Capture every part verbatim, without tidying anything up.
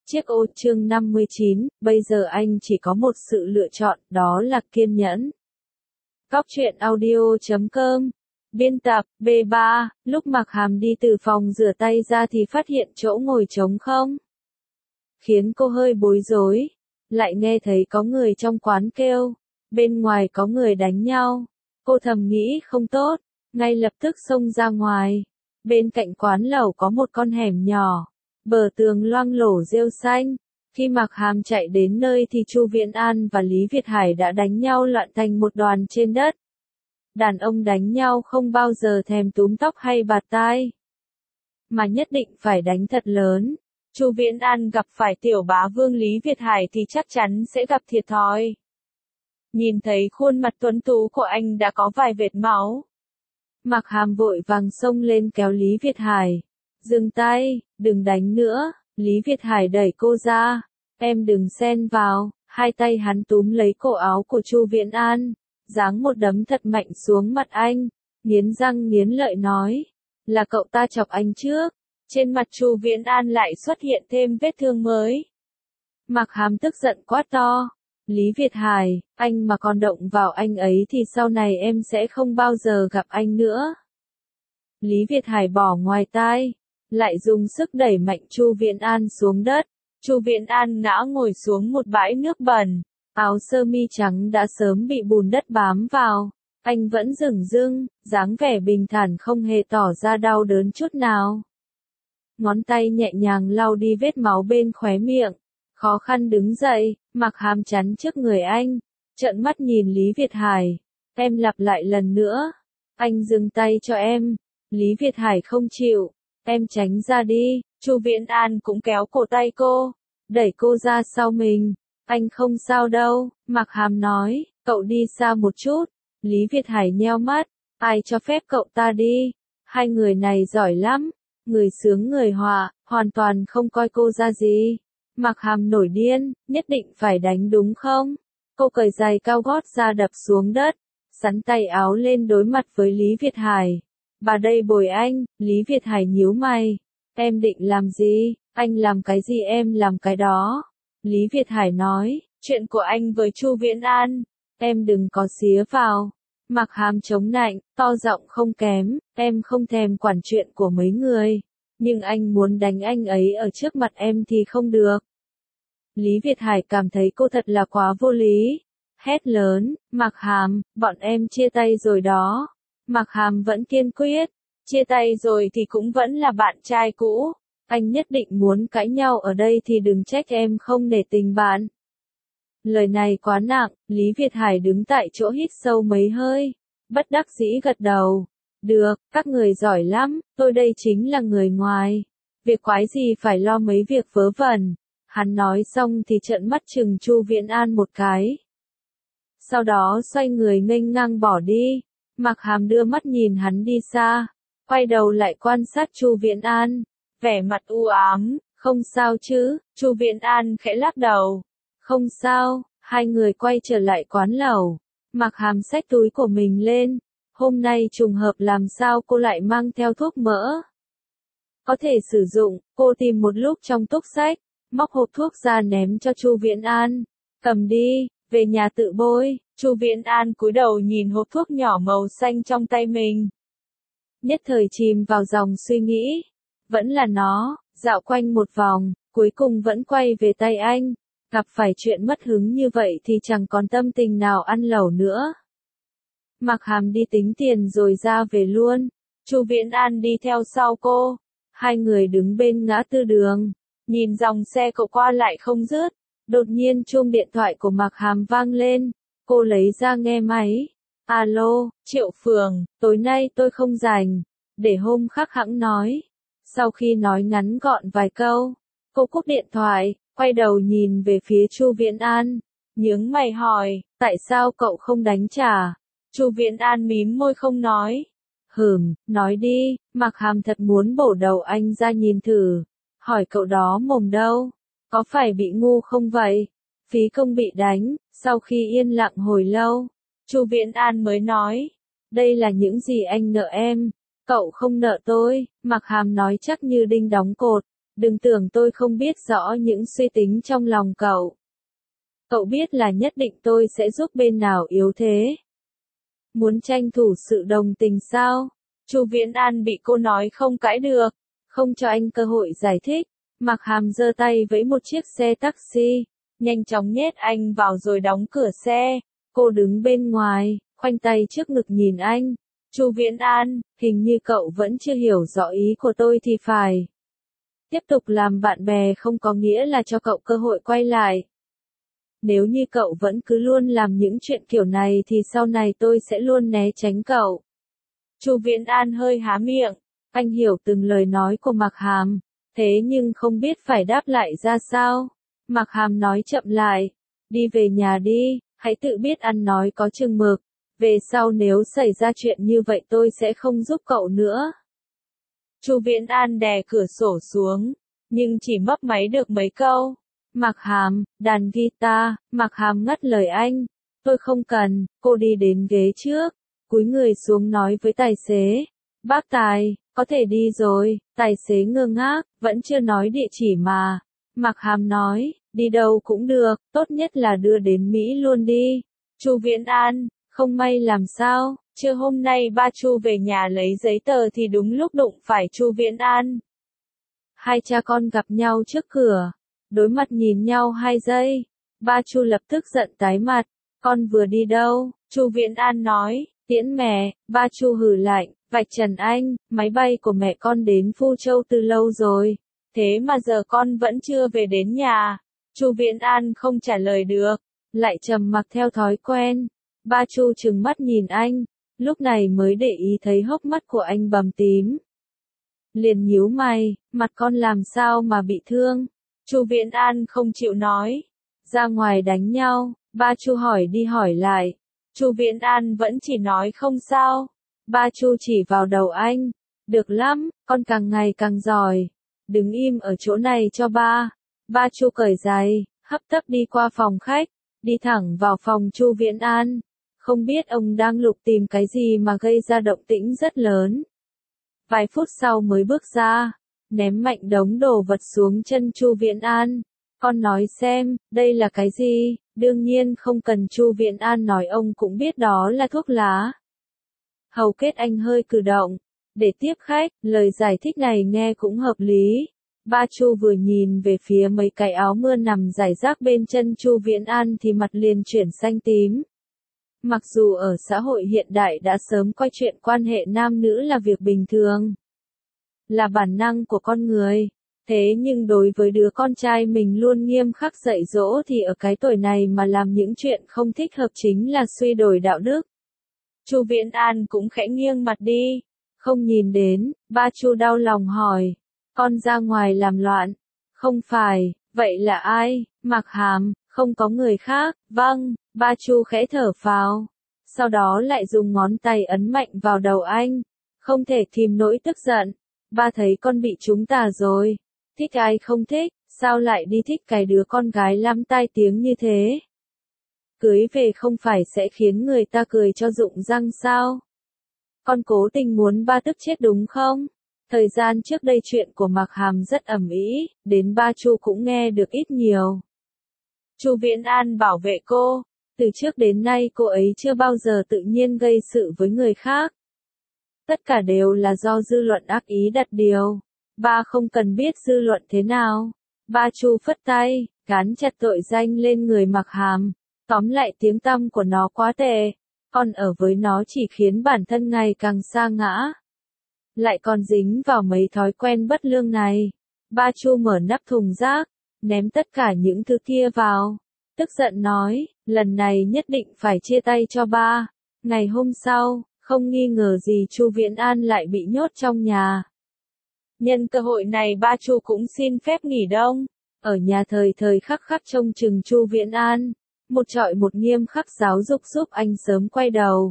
Chiếc ô chương năm mươi chín, bây giờ anh chỉ có một sự lựa chọn, đó là kiên nhẫn. Góc truyện audio chấm com. Biên tập, B ba, lúc Mạc Hàm đi từ phòng rửa tay ra thì phát hiện chỗ ngồi trống không. Khiến cô hơi bối rối. Lại nghe thấy có người trong quán kêu. Bên ngoài có người đánh nhau. Cô thầm nghĩ không tốt. Ngay lập tức xông ra ngoài. Bên cạnh quán lẩu có một con hẻm nhỏ. Bờ tường loang lổ rêu xanh. Khi Mạc Hàm chạy đến nơi thì Chu Viễn An và Lý Việt Hải đã đánh nhau loạn thành một đoàn trên đất. Đàn ông đánh nhau không bao giờ thèm túm tóc hay bạt tai, mà nhất định phải đánh thật lớn. Chu Viễn An gặp phải tiểu bá vương Lý Việt Hải thì chắc chắn sẽ gặp thiệt thòi. Nhìn thấy khuôn mặt tuấn tú của anh đã có vài vệt máu. Mạc Hàm vội vàng xông lên kéo Lý Việt Hải. Dừng tay, đừng đánh nữa, Lý Việt Hải đẩy cô ra. Em đừng xen vào, hai tay hắn túm lấy cổ áo của Chu Viễn An, giáng một đấm thật mạnh xuống mặt anh, nghiến răng nghiến lợi nói, là cậu ta chọc anh trước. Trên mặt Chu Viễn An lại xuất hiện thêm vết thương mới. Mạc Hàm tức giận quát to, Lý Việt Hải, anh mà còn động vào anh ấy thì sau này em sẽ không bao giờ gặp anh nữa. Lý Việt Hải bỏ ngoài tai, lại dùng sức đẩy mạnh Chu Viễn An xuống đất. Chu Viễn An ngã ngồi xuống một bãi nước bẩn, áo sơ mi trắng đã sớm bị bùn đất bám vào. Anh vẫn dửng dưng, dáng vẻ bình thản không hề tỏ ra đau đớn chút nào. Ngón tay nhẹ nhàng lau đi vết máu bên khóe miệng, khó khăn đứng dậy, Mạc Hàm chắn trước người anh, trợn mắt nhìn Lý Việt Hải. Em lặp lại lần nữa, anh dừng tay cho em. Lý Việt Hải không chịu, em tránh ra đi. Chu Viễn An cũng kéo cổ tay cô, đẩy cô ra sau mình. Anh không sao đâu, Mạc Hàm nói, cậu đi xa một chút. Lý Việt Hải nheo mắt, ai cho phép cậu ta đi? Hai người này giỏi lắm, người sướng người họa, hoàn toàn không coi cô ra gì. Mạc Hàm nổi điên, nhất định phải đánh đúng không? Cô cởi giày cao gót ra đập xuống đất, sắn tay áo lên đối mặt với Lý Việt Hải. Bà đây bồi anh. Lý Việt Hải nhíu mày. Em định làm gì? Anh làm cái gì em làm cái đó. Lý Việt Hải nói, chuyện của anh với Chu Viễn An, em đừng có xía vào. Mạc Hàm chống nạnh, to giọng không kém, em không thèm quản chuyện của mấy người. Nhưng anh muốn đánh anh ấy ở trước mặt em thì không được. Lý Việt Hải cảm thấy cô thật là quá vô lý. Hét lớn, Mạc Hàm, bọn em chia tay rồi đó. Mạc Hàm vẫn kiên quyết, chia tay rồi thì cũng vẫn là bạn trai cũ. Anh nhất định muốn cãi nhau ở đây thì đừng trách em không nể tình bạn. Lời này quá nặng, Lý Việt Hải đứng tại chỗ hít sâu mấy hơi, bất đắc dĩ gật đầu. Được, các người giỏi lắm, tôi đây chính là người ngoài. Việc quái gì phải lo mấy việc vớ vẩn. Hắn nói xong thì trợn mắt chừng Chu Viễn An một cái. Sau đó xoay người nghênh ngang bỏ đi. Mạc Hàm đưa mắt nhìn hắn đi xa, quay đầu lại quan sát Chu Viễn An, vẻ mặt u ám, không sao chứ? Chu Viễn An khẽ lắc đầu. Không sao. Hai người quay trở lại quán lẩu. Mạc Hàm xách túi của mình lên. Hôm nay trùng hợp làm sao cô lại mang theo thuốc mỡ? Có thể sử dụng, cô tìm một lúc trong túc xách, móc hộp thuốc ra ném cho Chu Viễn An. Cầm đi, về nhà tự bôi. Chu Viễn An cúi đầu nhìn hộp thuốc nhỏ màu xanh trong tay mình. Nhất thời chìm vào dòng suy nghĩ. Vẫn là nó, dạo quanh một vòng, cuối cùng vẫn quay về tay anh. Gặp phải chuyện mất hứng như vậy thì chẳng còn tâm tình nào ăn lẩu nữa. Mạc Hàm đi tính tiền rồi ra về luôn. Chu Viễn An đi theo sau cô. Hai người đứng bên ngã tư đường, nhìn dòng xe cộ qua lại không dứt. Đột nhiên chuông điện thoại của Mạc Hàm vang lên. Cô lấy ra nghe máy. Alo, Triệu Phường, tối nay tôi không rảnh, để hôm khác hẵng nói. Sau khi nói ngắn gọn vài câu, cô cúp điện thoại, quay đầu nhìn về phía Chu Viễn An, nhướng mày hỏi, tại sao cậu không đánh trả? Chu Viễn An mím môi không nói. Hừm, nói đi. Mạc Hàm thật muốn bổ đầu anh ra nhìn thử. Hỏi cậu đó mồm đâu? Có phải bị ngu không vậy? Phí công bị đánh. Sau khi yên lặng hồi lâu, Chu Viễn An mới nói, đây là những gì anh nợ em, cậu không nợ tôi. Mạc Hàm nói chắc như đinh đóng cột, Đừng tưởng tôi không biết rõ những suy tính trong lòng cậu. Cậu biết là nhất định tôi sẽ giúp bên nào yếu thế. Muốn tranh thủ sự đồng tình sao? Chu Viễn An bị cô nói không cãi được, không cho anh cơ hội giải thích. Mạc Hàm giơ tay vẫy một chiếc xe taxi, nhanh chóng nhét anh vào rồi đóng cửa xe. Cô đứng bên ngoài, khoanh tay trước ngực nhìn anh. Chu Viễn An, hình như cậu vẫn chưa hiểu rõ ý của tôi thì phải. Tiếp tục làm bạn bè không có nghĩa là cho cậu cơ hội quay lại. Nếu như cậu vẫn cứ luôn làm những chuyện kiểu này thì sau này tôi sẽ luôn né tránh cậu. Chu Viễn An hơi há miệng, anh hiểu từng lời nói của Mạc Hàm, thế nhưng không biết phải đáp lại ra sao. Mạc Hàm nói chậm lại, đi về nhà đi, hãy tự biết ăn nói có chừng mực, về sau nếu xảy ra chuyện như vậy tôi sẽ không giúp cậu nữa. Chu Viễn An đè cửa sổ xuống, nhưng chỉ mấp máy được mấy câu. Mạc Hàm, đàn guitar. Mạc Hàm ngắt lời anh, tôi không cần. Cô đi đến ghế trước, cúi người xuống nói với tài xế, bác Tài, có thể đi rồi. Tài xế ngơ ngác, vẫn chưa nói địa chỉ mà. Mạc Hàm nói, đi đâu cũng được, tốt nhất là đưa đến Mỹ luôn đi. Chu Viễn An, không may làm sao? Trưa hôm nay ba Chu về nhà lấy giấy tờ thì đúng lúc đụng phải Chu Viễn An. Hai cha con gặp nhau trước cửa, đối mặt nhìn nhau hai giây. Ba Chu lập tức giận tái mặt, con vừa đi đâu? Chu Viễn An nói, tiễn mẹ. Ba Chu hừ lạnh, vạch trần anh, máy bay của mẹ con đến Phu Châu từ lâu rồi, thế mà giờ con vẫn chưa về đến nhà. Chu Viễn An không trả lời được, lại trầm mặc theo thói quen. Ba Chu trừng mắt nhìn anh, lúc này mới để ý thấy hốc mắt của anh bầm tím. Liền nhíu mày, mặt con làm sao mà bị thương? Chu Viễn An không chịu nói, ra ngoài đánh nhau. Ba Chu hỏi đi hỏi lại, Chu Viễn An vẫn chỉ nói không sao. Ba Chu chỉ vào đầu anh, được lắm, con càng ngày càng giỏi, đứng im ở chỗ này cho ba. Ba Chu cởi giày, hấp tấp đi qua phòng khách, đi thẳng vào phòng Chu Viễn An. Không biết ông đang lục tìm cái gì mà gây ra động tĩnh rất lớn. Vài phút sau mới bước ra, ném mạnh đống đồ vật xuống chân Chu Viễn An. Con nói xem, đây là cái gì? Đương nhiên không cần Chu Viễn An nói ông cũng biết đó là thuốc lá. Hầu kết anh hơi cử động, để tiếp khách, lời giải thích này nghe cũng hợp lý. Ba Chu vừa nhìn về phía mấy cái áo mưa nằm rải rác bên chân Chu Viễn An thì mặt liền chuyển xanh tím. Mặc dù ở xã hội hiện đại đã sớm coi chuyện quan hệ nam nữ là việc bình thường, là bản năng của con người, thế nhưng đối với đứa con trai mình luôn nghiêm khắc dạy dỗ thì ở cái tuổi này mà làm những chuyện không thích hợp chính là suy đồi đạo đức. Chu Viễn An cũng khẽ nghiêng mặt đi, không nhìn đến. Ba Chu đau lòng hỏi, con ra ngoài làm loạn? Không phải, vậy là ai? Mạc Hàm, không có người khác. Vâng. Ba Chu khẽ thở phào, sau đó lại dùng ngón tay ấn mạnh vào đầu anh, không thể kìm nỗi tức giận. Ba thấy con bị trúng tà rồi, thích ai không thích, sao lại đi thích cái đứa con gái lắm tai tiếng như thế? Cưới về không phải sẽ khiến người ta cười cho rụng răng sao? Con cố tình muốn ba tức chết đúng không? Thời gian trước đây chuyện của Mạc Hàm rất ầm ĩ, đến ba Chu cũng nghe được ít nhiều. Chu Viễn An bảo vệ cô. Từ trước đến nay cô ấy chưa bao giờ tự nhiên gây sự với người khác. Tất cả đều là do dư luận ác ý đặt điều. Ba không cần biết dư luận thế nào. Ba Chu phất tay, gán chặt tội danh lên người Mạc Hàm. Tóm lại tiếng tăm của nó quá tệ. Còn ở với nó chỉ khiến bản thân ngày càng sa ngã. Lại còn dính vào mấy thói quen bất lương này. Ba Chu mở nắp thùng rác, ném tất cả những thứ kia vào. Tức giận nói, lần này nhất định phải chia tay cho ba. Ngày hôm sau, không nghi ngờ gì Chu Viễn An lại bị nhốt trong nhà. Nhân cơ hội này ba Chu cũng xin phép nghỉ đông, ở nhà thời thời khắc khắc trông chừng Chu Viễn An, một trọi một nghiêm khắc giáo dục giúp anh sớm quay đầu.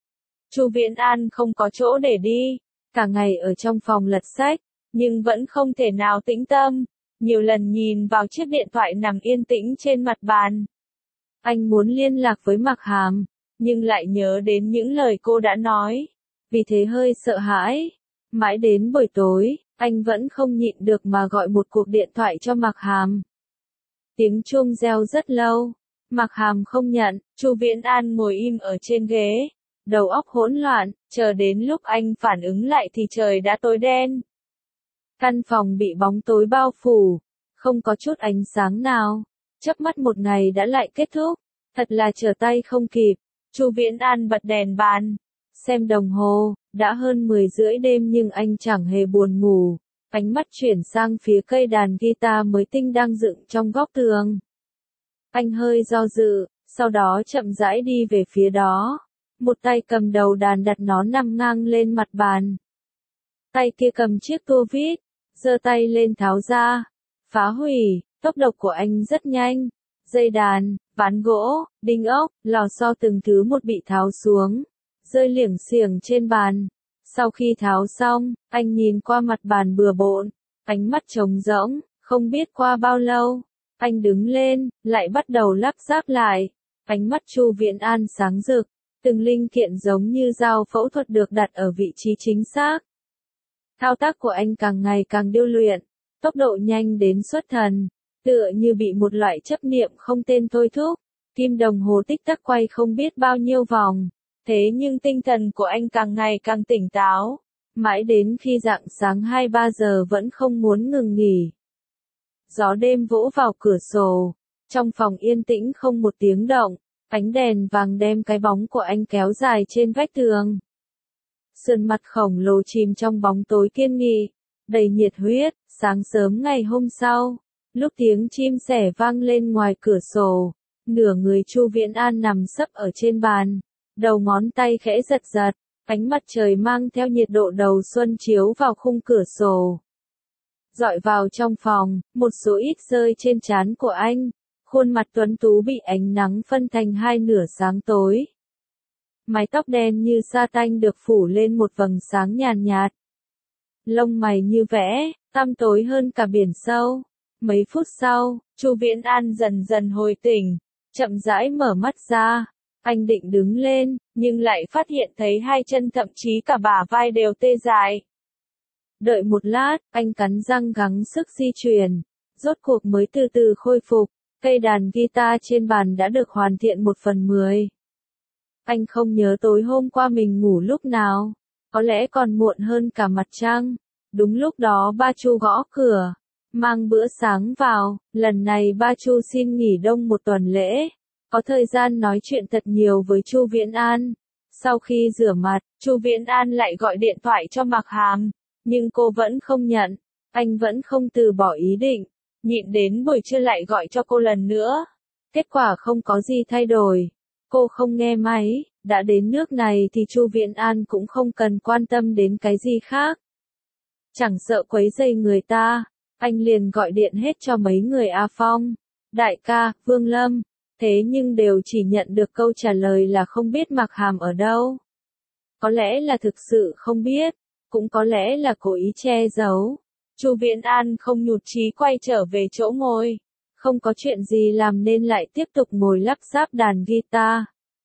Chu Viễn An không có chỗ để đi, cả ngày ở trong phòng lật sách, nhưng vẫn không thể nào tĩnh tâm. Nhiều lần nhìn vào chiếc điện thoại nằm yên tĩnh trên mặt bàn. Anh muốn liên lạc với Mạc Hàm, nhưng lại nhớ đến những lời cô đã nói. Vì thế hơi sợ hãi. Mãi đến buổi tối, Anh vẫn không nhịn được mà gọi một cuộc điện thoại cho Mạc Hàm. Tiếng chuông reo rất lâu. Mạc Hàm không nhận, Chu Viễn An ngồi im ở trên ghế, đầu óc hỗn loạn, chờ đến lúc anh phản ứng lại thì trời đã tối đen. Căn phòng bị bóng tối bao phủ, không có chút ánh sáng nào. Chớp mắt một ngày đã lại kết thúc, thật là trở tay không kịp. Chu Viễn An bật đèn bàn, xem đồng hồ, đã hơn mười rưỡi đêm nhưng anh chẳng hề buồn ngủ. Ánh mắt chuyển sang phía cây đàn guitar mới tinh đang dựng trong góc tường. Anh hơi do dự, sau đó chậm rãi đi về phía đó. Một tay cầm đầu đàn đặt nó nằm ngang lên mặt bàn. Tay kia cầm chiếc tua vít, giơ tay lên tháo ra, phá hủy. Tốc độ của anh rất nhanh. Dây đàn, ván gỗ, đinh ốc, lò xo từng thứ một bị tháo xuống, rơi liểng xiểng trên bàn. Sau khi tháo xong, anh nhìn qua mặt bàn bừa bộn, ánh mắt trống rỗng, không biết qua bao lâu. Anh đứng lên, lại bắt đầu lắp ráp lại. Ánh mắt Chu Viễn An sáng rực, từng linh kiện giống như dao phẫu thuật được đặt ở vị trí chính xác. Thao tác của anh càng ngày càng điêu luyện, tốc độ nhanh đến xuất thần, tựa như bị một loại chấp niệm không tên thôi thúc. Kim đồng hồ tích tắc quay không biết bao nhiêu vòng, thế nhưng tinh thần của anh càng ngày càng tỉnh táo, mãi đến khi rạng sáng hai ba giờ vẫn không muốn ngừng nghỉ. Gió đêm vỗ vào cửa sổ, trong phòng yên tĩnh không một tiếng động, ánh đèn vàng đem cái bóng của anh kéo dài trên vách tường. Sườn mặt khổng lồ chìm trong bóng tối kiên nghị, đầy nhiệt huyết. Sáng sớm ngày hôm sau, lúc tiếng chim sẻ vang lên ngoài cửa sổ, nửa người Chu Viễn An nằm sấp ở trên bàn, đầu ngón tay khẽ giật giật, ánh mặt trời mang theo nhiệt độ đầu xuân chiếu vào khung cửa sổ. Dọi vào trong phòng, một số ít rơi trên trán của anh, khuôn mặt tuấn tú bị ánh nắng phân thành hai nửa sáng tối. Mái tóc đen như sa tanh được phủ lên một vầng sáng nhàn nhạt. Lông mày như vẽ, tăm tối hơn cả biển sâu. Mấy phút sau, Chu Viễn An dần dần hồi tỉnh, chậm rãi mở mắt ra. Anh định đứng lên, nhưng lại phát hiện thấy hai chân thậm chí cả bả vai đều tê dại. Đợi một lát, anh cắn răng gắng sức di chuyển, rốt cuộc mới từ từ khôi phục. Cây đàn guitar trên bàn đã được hoàn thiện một phần mười. Anh không nhớ tối hôm qua mình ngủ lúc nào, có lẽ còn muộn hơn cả mặt trăng. Đúng lúc đó ba Chu gõ cửa, mang bữa sáng vào. Lần này ba Chu xin nghỉ đông một tuần lễ, có thời gian nói chuyện thật nhiều với Chu Viễn An. Sau khi rửa mặt, Chu Viễn An lại gọi điện thoại cho Mạc Hàm, nhưng cô vẫn không nhận. Anh vẫn không từ bỏ ý định, nhịn đến buổi trưa lại gọi cho cô lần nữa. Kết quả không có gì thay đổi. Cô không nghe máy. Đã đến nước này thì Chu Viễn An cũng không cần quan tâm đến cái gì khác. Chẳng sợ quấy rầy người ta, anh liền gọi điện hết cho mấy người A Phong, Đại ca, Vương Lâm, thế nhưng đều chỉ nhận được câu trả lời là không biết Mạc Hàm ở đâu. Có lẽ là thực sự không biết, cũng có lẽ là cố ý che giấu. Chu Viễn An không nhụt chí quay trở về chỗ ngồi, không có chuyện gì làm nên lại tiếp tục ngồi lắp ráp đàn guitar.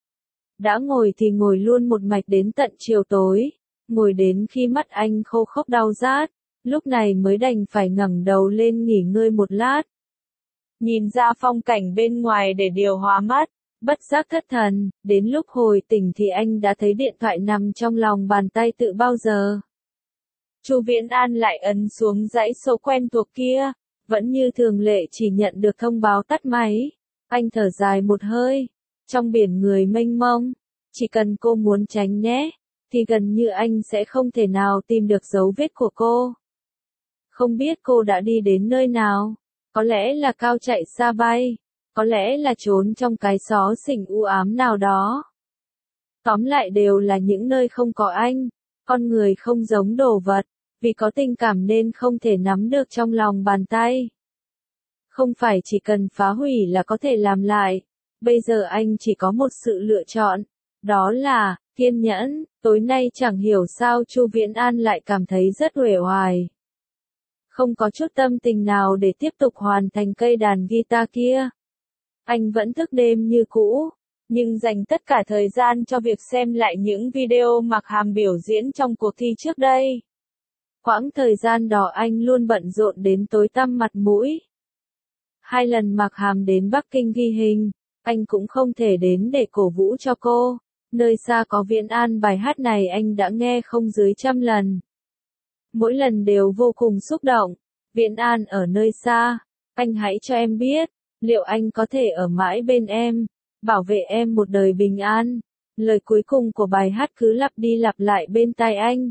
Đã ngồi thì ngồi luôn một mạch đến tận chiều tối, ngồi đến khi mắt anh khô khốc đau rát, lúc này mới đành phải ngẩng đầu lên nghỉ ngơi một lát. Nhìn ra phong cảnh bên ngoài để điều hòa mắt, bất giác thất thần, đến lúc hồi tỉnh thì anh đã thấy điện thoại nằm trong lòng bàn tay tự bao giờ. Chu Viễn An lại ấn xuống dãy số quen thuộc kia, vẫn như thường lệ chỉ nhận được thông báo tắt máy. Anh thở dài một hơi, trong biển người mênh mông, chỉ cần cô muốn tránh né, thì gần như anh sẽ không thể nào tìm được dấu vết của cô. Không biết cô đã đi đến nơi nào, có lẽ là cao chạy xa bay, có lẽ là trốn trong cái xó xỉnh u ám nào đó. Tóm lại đều là những nơi không có anh, con người không giống đồ vật, vì có tình cảm nên không thể nắm được trong lòng bàn tay. Không phải chỉ cần phá hủy là có thể làm lại, bây giờ anh chỉ có một sự lựa chọn, đó là kiên nhẫn. Tối nay chẳng hiểu sao Chu Viễn An lại cảm thấy rất uể oải. Không có chút tâm tình nào để tiếp tục hoàn thành cây đàn guitar kia. Anh vẫn thức đêm như cũ, nhưng dành tất cả thời gian cho việc xem lại những video Mạc Hàm biểu diễn trong cuộc thi trước đây. Quãng thời gian đó anh luôn bận rộn đến tối tăm mặt mũi. Hai lần Mạc Hàm đến Bắc Kinh ghi hình, anh cũng không thể đến để cổ vũ cho cô. Nơi xa có Viễn An, bài hát này anh đã nghe không dưới trăm lần. Mỗi lần đều vô cùng xúc động. Viễn An ở nơi xa, anh hãy cho em biết, liệu anh có thể ở mãi bên em, bảo vệ em một đời bình an. Lời cuối cùng của bài hát cứ lặp đi lặp lại bên tai anh.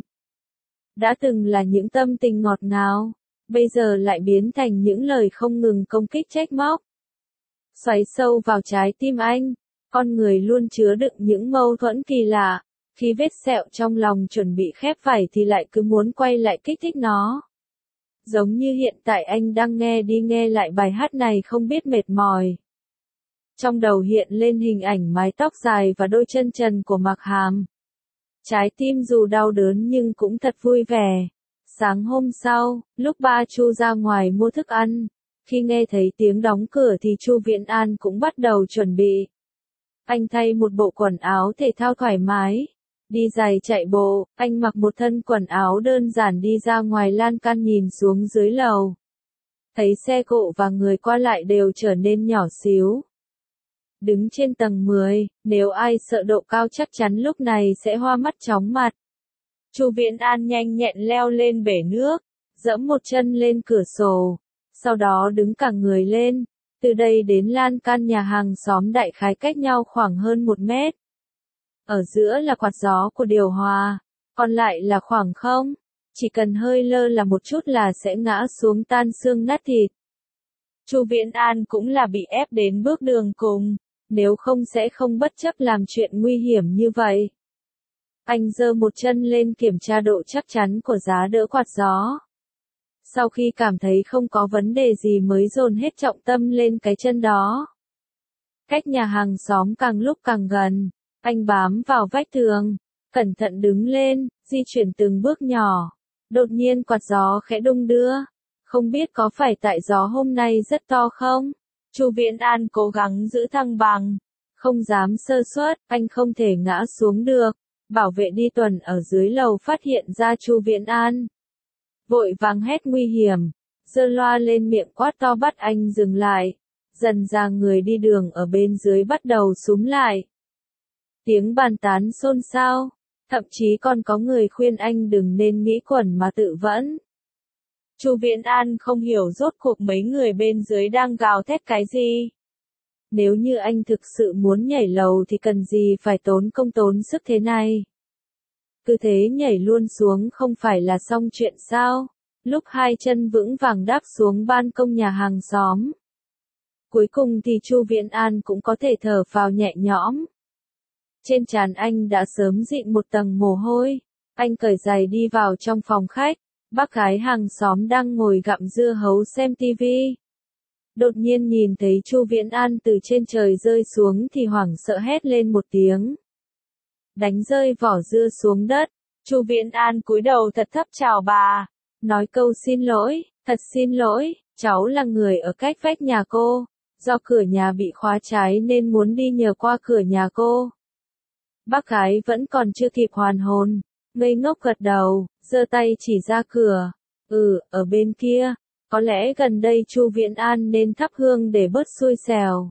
Đã từng là những tâm tình ngọt ngào, bây giờ lại biến thành những lời không ngừng công kích trách móc. Xoáy sâu vào trái tim anh, con người luôn chứa đựng những mâu thuẫn kỳ lạ, khi vết sẹo trong lòng chuẩn bị khép vảy thì lại cứ muốn quay lại kích thích nó. Giống như hiện tại anh đang nghe đi nghe lại bài hát này không biết mệt mỏi. Trong đầu hiện lên hình ảnh mái tóc dài và đôi chân trần của Mạc Hàm. Trái tim dù đau đớn nhưng cũng thật vui vẻ. Sáng hôm sau, lúc ba Chu ra ngoài mua thức ăn, khi nghe thấy tiếng đóng cửa thì Chu Viễn An cũng bắt đầu chuẩn bị. Anh thay một bộ quần áo thể thao thoải mái, đi giày chạy bộ, anh mặc một thân quần áo đơn giản đi ra ngoài lan can nhìn xuống dưới lầu. Thấy xe cộ và người qua lại đều trở nên nhỏ xíu. Đứng trên tầng mười, nếu ai sợ độ cao chắc chắn lúc này sẽ hoa mắt chóng mặt. Chu Viễn An nhanh nhẹn leo lên bể nước, giẫm một chân lên cửa sổ, sau đó đứng cả người lên, từ đây đến lan can nhà hàng xóm đại khái cách nhau khoảng hơn một mét. Ở giữa là quạt gió của điều hòa, còn lại là khoảng không, chỉ cần hơi lơ là một chút là sẽ ngã xuống tan xương nát thịt. Chu Viễn An cũng là bị ép đến bước đường cùng, nếu không sẽ không bất chấp làm chuyện nguy hiểm như vậy. Anh giơ một chân lên kiểm tra độ chắc chắn của giá đỡ quạt gió. Sau khi cảm thấy không có vấn đề gì mới dồn hết trọng tâm lên cái chân đó. Cách nhà hàng xóm càng lúc càng gần, anh bám vào vách tường, cẩn thận đứng lên, di chuyển từng bước nhỏ. Đột nhiên quạt gió khẽ đung đưa. Không biết có phải tại gió hôm nay rất to không? Chu Viễn An cố gắng giữ thăng bằng. Không dám sơ suất, anh không thể ngã xuống được. Bảo vệ đi tuần ở dưới lầu phát hiện ra Chu Viễn An. Vội vàng hét nguy hiểm, giơ loa lên miệng quát to bắt anh dừng lại. Dần ra người đi đường ở bên dưới bắt đầu xúm lại. Tiếng bàn tán xôn xao, thậm chí còn có người khuyên anh đừng nên nghĩ quẩn mà tự vẫn. Chu Viễn An không hiểu rốt cuộc mấy người bên dưới đang gào thét cái gì. Nếu như anh thực sự muốn nhảy lầu thì cần gì phải tốn công tốn sức thế này. Cứ thế nhảy luôn xuống không phải là xong chuyện sao? Lúc hai chân vững vàng đáp xuống ban công nhà hàng xóm. Cuối cùng thì Chu Viễn An cũng có thể thở phào nhẹ nhõm. Trên trán anh đã sớm dịn một tầng mồ hôi. Anh cởi giày đi vào trong phòng khách. Bác gái hàng xóm đang ngồi gặm dưa hấu xem tivi. Đột nhiên nhìn thấy Chu Viễn An từ trên trời rơi xuống thì hoảng sợ hét lên một tiếng. Đánh rơi vỏ dưa xuống đất. Chu Viễn An cúi đầu thật thấp chào bà. Nói câu xin lỗi, thật xin lỗi, cháu là người ở cách vách nhà cô. Do cửa nhà bị khóa trái nên muốn đi nhờ qua cửa nhà cô. Bác gái vẫn còn chưa kịp hoàn hồn. Ngây ngốc gật đầu, giơ tay chỉ ra cửa. Ừ, ở bên kia. Có lẽ gần đây Chu Viễn An nên thắp hương để bớt xui xẻo.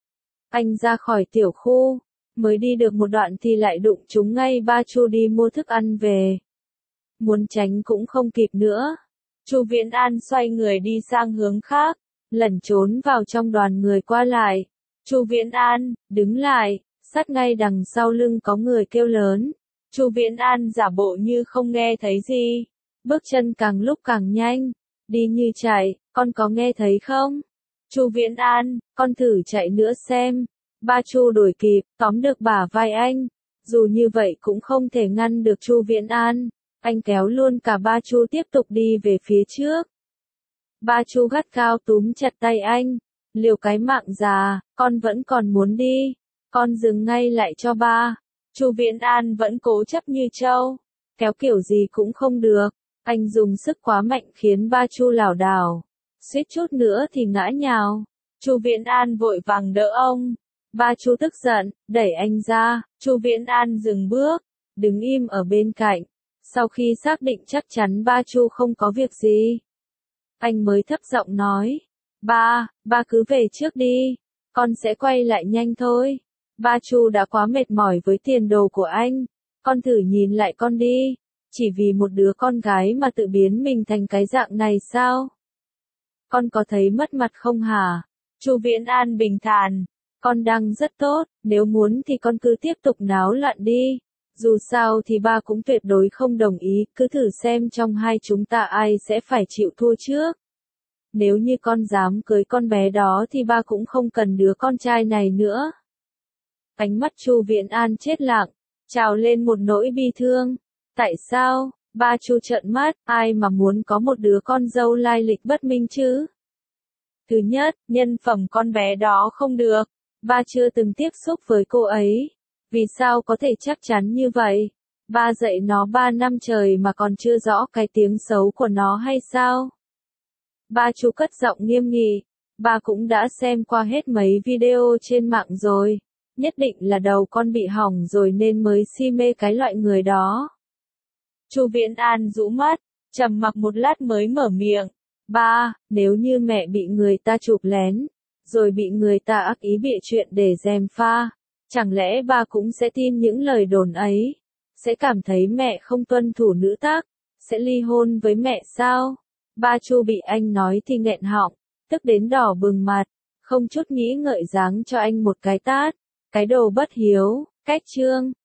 Anh ra khỏi tiểu khu, mới đi được một đoạn thì lại đụng trúng ngay ba Chu đi mua thức ăn về. Muốn tránh cũng không kịp nữa. Chu Viễn An xoay người đi sang hướng khác, lẩn trốn vào trong đoàn người qua lại. Chu Viễn An, đứng lại, sát ngay đằng sau lưng có người kêu lớn. Chu Viễn An giả bộ như không nghe thấy gì, bước chân càng lúc càng nhanh, đi như chạy, con có nghe thấy không? Chu Viễn An, con thử chạy nữa xem. Ba Chu đuổi kịp, tóm được bả vai anh. Dù như vậy cũng không thể ngăn được Chu Viễn An, anh kéo luôn cả ba Chu tiếp tục đi về phía trước. Ba Chu gắt gao túm chặt tay anh, liều cái mạng già, con vẫn còn muốn đi, con dừng ngay lại cho ba. Chu Viễn An vẫn cố chấp như trâu, kéo kiểu gì cũng không được, anh dùng sức quá mạnh khiến ba Chu lảo đảo, suýt chút nữa thì ngã nhào. Chu Viễn An vội vàng đỡ ông, ba Chu tức giận, đẩy anh ra. Chu Viễn An dừng bước, đứng im ở bên cạnh, Sau khi xác định chắc chắn ba Chu không có việc gì, anh mới thấp giọng nói, ba, ba cứ về trước đi, con sẽ quay lại nhanh thôi. Ba Chu đã quá mệt mỏi với tiền đồ của anh, con thử nhìn lại con đi, chỉ vì một đứa con gái mà tự biến mình thành cái dạng này sao? Con có thấy mất mặt không hả? Chu Viễn An bình thản, con đang rất tốt, nếu muốn thì con cứ tiếp tục náo loạn đi. Dù sao thì ba cũng tuyệt đối không đồng ý, cứ thử xem trong hai chúng ta ai sẽ phải chịu thua trước. Nếu như con dám cưới con bé đó thì ba cũng không cần đứa con trai này nữa. Ánh mắt Chu Viễn An chết lặng, trào lên một nỗi bi thương. Tại sao? Ba Chu trợn mắt, ai mà muốn có một đứa con dâu lai lịch bất minh chứ? Thứ nhất, nhân phẩm con bé đó không được. Ba chưa từng tiếp xúc với cô ấy. Vì sao có thể chắc chắn như vậy? Ba dạy nó ba năm trời mà còn chưa rõ cái tiếng xấu của nó hay sao? Ba Chu cất giọng nghiêm nghị. Ba cũng đã xem qua hết mấy video trên mạng rồi. Nhất định là đầu con bị hỏng rồi nên mới si mê cái loại người đó. Chu Viễn An rũ mắt, trầm mặc một lát mới mở miệng. Ba, nếu như mẹ bị người ta chụp lén, rồi bị người ta ác ý bịa chuyện để gièm pha, chẳng lẽ ba cũng sẽ tin những lời đồn ấy? Sẽ cảm thấy mẹ không tuân thủ nữ tắc, sẽ ly hôn với mẹ sao? Ba Chu bị anh nói thì nghẹn họng, tức đến đỏ bừng mặt, không chút nghĩ ngợi giáng cho anh một cái tát. Cái đồ bất hiếu, cách trương.